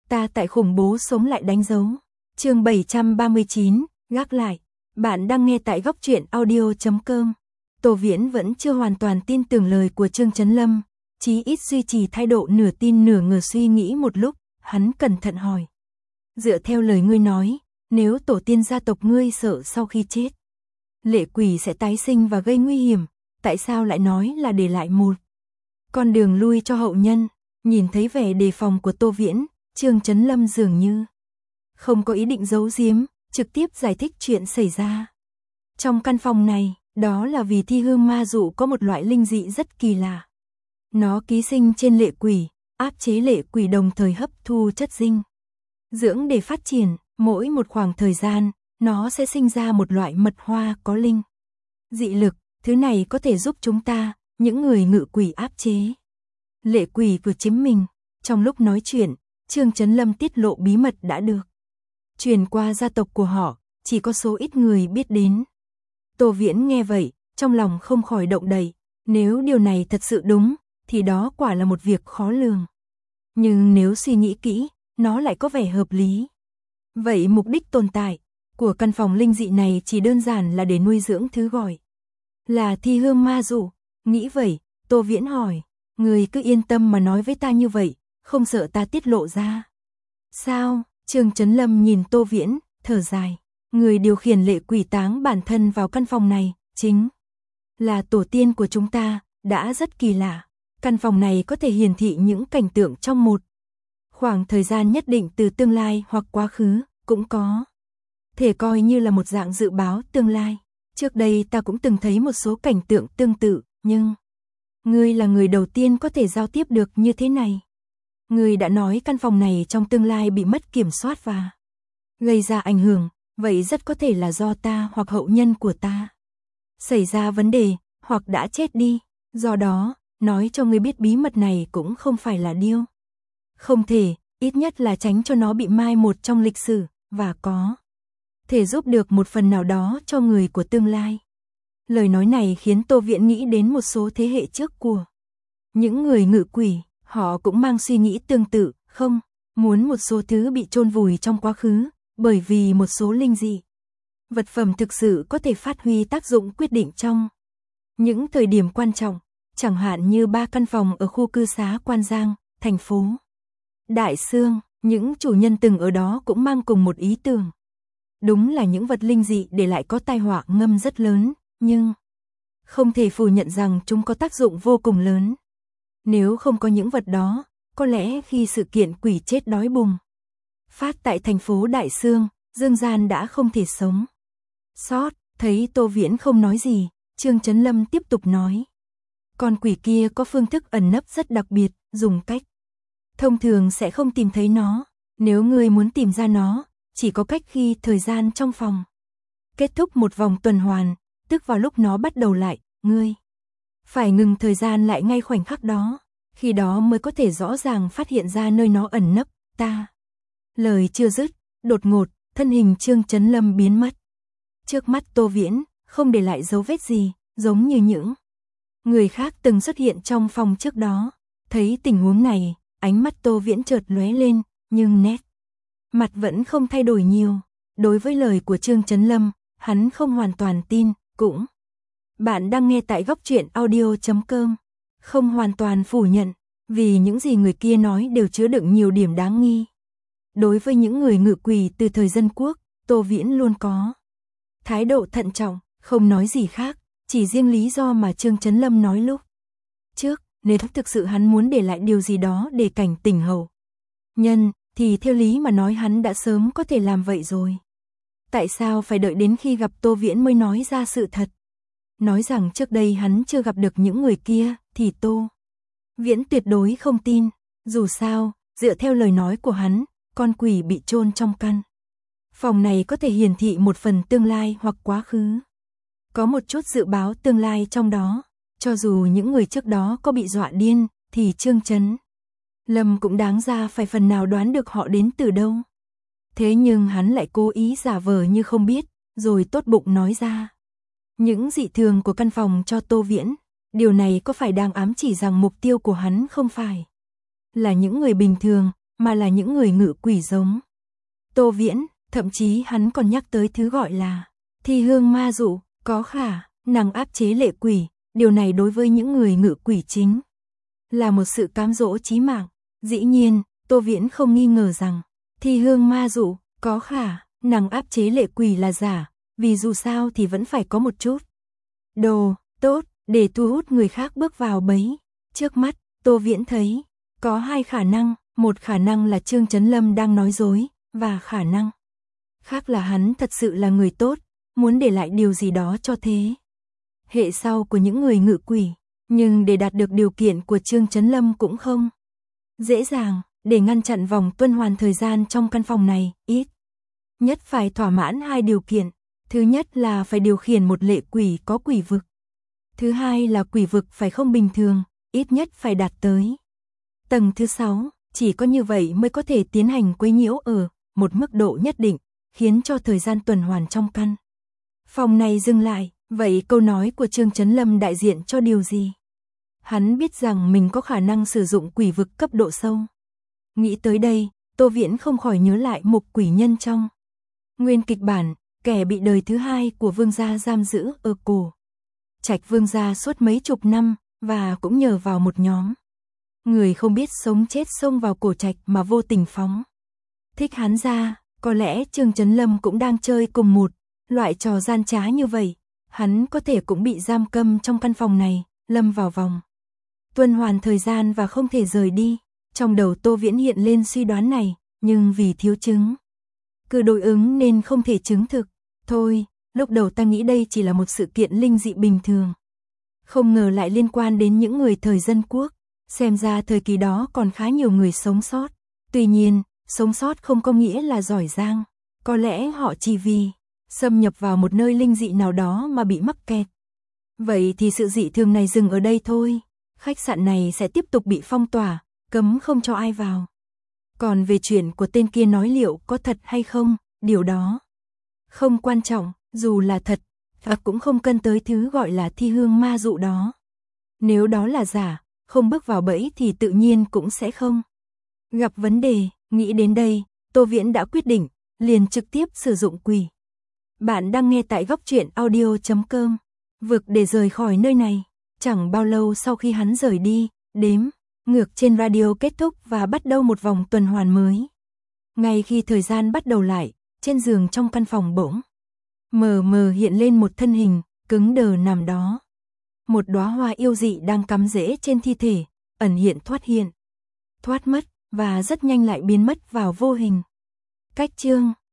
Ta tại khủng bố sống lại đánh dấu. Chương 739, gác lại. Bạn đang nghe tại góc truyện audio.com. Tô Viễn vẫn chưa hoàn toàn tin tưởng lời của Trương Chấn Lâm, chí ít duy trì thái độ nửa tin nửa ngờ. Suy nghĩ một lúc, hắn cẩn thận hỏi. Dựa theo lời ngươi nói, nếu tổ tiên gia tộc ngươi sợ sau khi chết, lệ quỷ sẽ tái sinh và gây nguy hiểm, tại sao lại nói là để lại một con đường lui cho hậu nhân? Nhìn thấy vẻ đề phòng của Tô Viễn, Trương Chấn Lâm dường như không có ý định giấu giếm, trực tiếp giải thích chuyện xảy ra. Trong căn phòng này, đó là vì thi hương ma dụ có một loại linh dị rất kỳ lạ. Nó ký sinh trên lệ quỷ, áp chế lệ quỷ đồng thời hấp thu chất dinh dưỡng để phát triển. Mỗi một khoảng thời gian, nó sẽ sinh ra một loại mật hoa có linh dị lực. Thứ này có thể giúp chúng ta, những người ngự quỷ áp chế lệ quỷ của chính mình. Trong lúc nói chuyện, Trương Chấn Lâm tiết lộ bí mật đã được truyền qua gia tộc của họ, chỉ có số ít người biết đến. Tô Viễn nghe vậy, trong lòng không khỏi động đậy. Nếu điều này thật sự đúng, thì đó quả là một việc khó lường. Nhưng nếu suy nghĩ kỹ, nó lại có vẻ hợp lý. Vậy mục đích tồn tại của căn phòng linh dị này chỉ đơn giản là để nuôi dưỡng thứ gọi là thi hương ma dụ. Nghĩ vậy, Tô Viễn hỏi, người cứ yên tâm mà nói với ta như vậy, không sợ ta tiết lộ ra sao? Trương Chấn Lâm nhìn Tô Viễn, thở dài. Người điều khiển lệ quỷ táng bản thân vào căn phòng này, chính là tổ tiên của chúng ta, đã rất kỳ lạ. Căn phòng này có thể hiển thị những cảnh tượng trong một khoảng thời gian nhất định từ tương lai hoặc quá khứ, cũng có thể coi như là một dạng dự báo tương lai. Trước đây ta cũng từng thấy một số cảnh tượng tương tự, nhưng ngươi là người đầu tiên có thể giao tiếp được như thế này. Ngươi đã nói căn phòng này trong tương lai bị mất kiểm soát và gây ra ảnh hưởng, vậy rất có thể là do ta hoặc hậu nhân của ta xảy ra vấn đề, hoặc đã chết đi. Do đó, nói cho ngươi biết bí mật này cũng không phải là điều không thể, ít nhất là tránh cho nó bị mai một trong lịch sử, và có thể giúp được một phần nào đó cho người của tương lai. Lời nói này khiến Tô Viễn nghĩ đến một số thế hệ trước của những người ngự quỷ, họ cũng mang suy nghĩ tương tự, không muốn một số thứ bị chôn vùi trong quá khứ, bởi vì một số linh dị vật phẩm thực sự có thể phát huy tác dụng quyết định trong những thời điểm quan trọng, chẳng hạn như 3 căn phòng ở khu cư xá Quan Giang, thành phố Đại Xương. Những chủ nhân từng ở đó cũng mang cùng một ý tưởng. Đúng là những vật linh dị để lại có tai họa ngầm rất lớn, nhưng không thể phủ nhận rằng chúng có tác dụng vô cùng lớn. Nếu không có những vật đó, có lẽ khi sự kiện quỷ chết đói bùng phát tại thành phố Đại Xương, Dương Gian đã không thể sống sót. Thấy Tô Viễn không nói gì, Trương Chấn Lâm tiếp tục nói. Con quỷ kia có phương thức ẩn nấp rất đặc biệt, dùng cách thông thường sẽ không tìm thấy nó. Nếu ngươi muốn tìm ra nó, chỉ có cách khi thời gian trong phòng kết thúc một vòng tuần hoàn, tức vào lúc nó bắt đầu lại, ngươi phải ngừng thời gian lại ngay khoảnh khắc đó, khi đó mới có thể rõ ràng phát hiện ra nơi nó ẩn nấp. Ta. Lời chưa dứt, đột ngột, thân hình Trương Chấn Lâm biến mất. Trước mắt Tô Viễn, không để lại dấu vết gì, giống như những người khác từng xuất hiện trong phòng trước đó. Thấy tình huống này, ánh mắt Tô Viễn chợt lóe lên, nhưng nét mặt vẫn không thay đổi nhiều. Đối với lời của Trương Chấn Lâm, hắn không hoàn toàn tin, cũng. Bạn đang nghe tại góc truyện audio.com. Không hoàn toàn phủ nhận, vì những gì người kia nói đều chứa đựng nhiều điểm đáng nghi. Đối với những người ngự quỷ từ thời dân quốc, Tô Viễn luôn có thái độ thận trọng, không nói gì khác, chỉ riêng lý do mà Trương Chấn Lâm nói lúc trước, nếu thực sự hắn muốn để lại điều gì đó để cảnh tỉnh hậu nhân, thì theo lý mà nói hắn đã sớm có thể làm vậy rồi. Tại sao phải đợi đến khi gặp Tô Viễn mới nói ra sự thật? Nói rằng trước đây hắn chưa gặp được những người kia, thì Tô Viễn tuyệt đối không tin. Dù sao, dựa theo lời nói của hắn, con quỷ bị chôn trong căn phòng này có thể hiển thị một phần tương lai hoặc quá khứ. Có một chút dự báo tương lai trong đó. Cho dù những người trước đó có bị dọa điên, thì Trương Chấn Lâm cũng đáng ra phải phần nào đoán được họ đến từ đâu. Thế nhưng hắn lại cố ý giả vờ như không biết, rồi tốt bụng nói ra những dị thường của căn phòng cho Tô Viễn. Điều này có phải đang ám chỉ rằng mục tiêu của hắn không phải là những người bình thường, mà là những người ngự quỷ giống Tô Viễn, thậm chí hắn còn nhắc tới thứ gọi là thi hương ma dụ, có khả năng áp chế lệ quỷ, điều này đối với những người ngự quỷ chính là một sự cám dỗ chí mạng. Dĩ nhiên, Tô Viễn không nghi ngờ rằng thi hương ma dụ có khả năng áp chế lệ quỷ là giả, vì dù sao thì vẫn phải có một chút đồ tốt để thu hút người khác bước vào bẫy. Trước mắt, Tô Viễn thấy có hai khả năng, một khả năng là Trương Chấn Lâm đang nói dối, và khả năng khác là hắn thật sự là người tốt, muốn để lại điều gì đó cho thế hệ sau của những người ngự quỷ. Nhưng để đạt được điều kiện của Trương Chấn Lâm cũng không dễ dàng. Để ngăn chặn vòng tuần hoàn thời gian trong căn phòng này, ít nhất phải thỏa mãn hai điều kiện. Thứ nhất là phải điều khiển một lệ quỷ có quỷ vực. Thứ hai là quỷ vực phải không bình thường, ít nhất phải đạt tới tầng thứ 6, chỉ có như vậy mới có thể tiến hành quấy nhiễu ở một mức độ nhất định, khiến cho thời gian tuần hoàn trong căn phòng này dừng lại. Vậy câu nói của Trương Chấn Lâm đại diện cho điều gì? Hắn biết rằng mình có khả năng sử dụng quỷ vực cấp độ sâu. Nghĩ tới đây, Tô Viễn không khỏi nhớ lại Mục Quỷ Nhân trong nguyên kịch bản, kẻ bị đời thứ hai của vương gia giam giữ ở cổ trạch vương gia suốt mấy chục năm, và cũng nhờ vào một nhóm người không biết sống chết xông vào cổ trạch mà vô tình phóng thích hắn ra. Có lẽ Trương Chấn Lâm cũng đang chơi cùng một loại trò gian trá như vậy, hắn có thể cũng bị giam cầm trong căn phòng này, lâm vào vòng tuần hoàn thời gian và không thể rời đi. Trong đầu Tô Viễn hiện lên suy đoán này, nhưng vì thiếu chứng cứ đối ứng nên không thể chứng thực. Thôi, lúc đầu ta nghĩ đây chỉ là một sự kiện linh dị bình thường, không ngờ lại liên quan đến những người thời dân quốc. Xem ra thời kỳ đó còn khá nhiều người sống sót. Tuy nhiên, sống sót không có nghĩa là giỏi giang. Có lẽ họ chỉ vì xâm nhập vào một nơi linh dị nào đó mà bị mắc kẹt. Vậy thì sự dị thường này dừng ở đây thôi. Khách sạn này sẽ tiếp tục bị phong tỏa, cấm không cho ai vào. Còn về chuyện của tên kia nói liệu có thật hay không, điều đó không quan trọng. Dù là thật, cũng không cần tới thứ gọi là thi hương ma dụ đó. Nếu đó là giả, không bước vào bẫy thì tự nhiên cũng sẽ không gặp vấn đề. Nghĩ đến đây, Tô Viễn đã quyết định, liền trực tiếp sử dụng quỷ. Bạn đang nghe tại Góc Truyện Audio.com. Vực để rời khỏi nơi này. Chẳng bao lâu sau khi hắn rời đi, đếm ngược trên radio kết thúc và bắt đầu một vòng tuần hoàn mới. Ngay khi thời gian bắt đầu lại, trên giường trong căn phòng bỗng mờ mờ hiện lên một thân hình cứng đờ nằm đó. Một đóa hoa yêu dị đang cắm rễ trên thi thể, ẩn hiện, thoát mất, và rất nhanh lại biến mất vào vô hình. Cách chương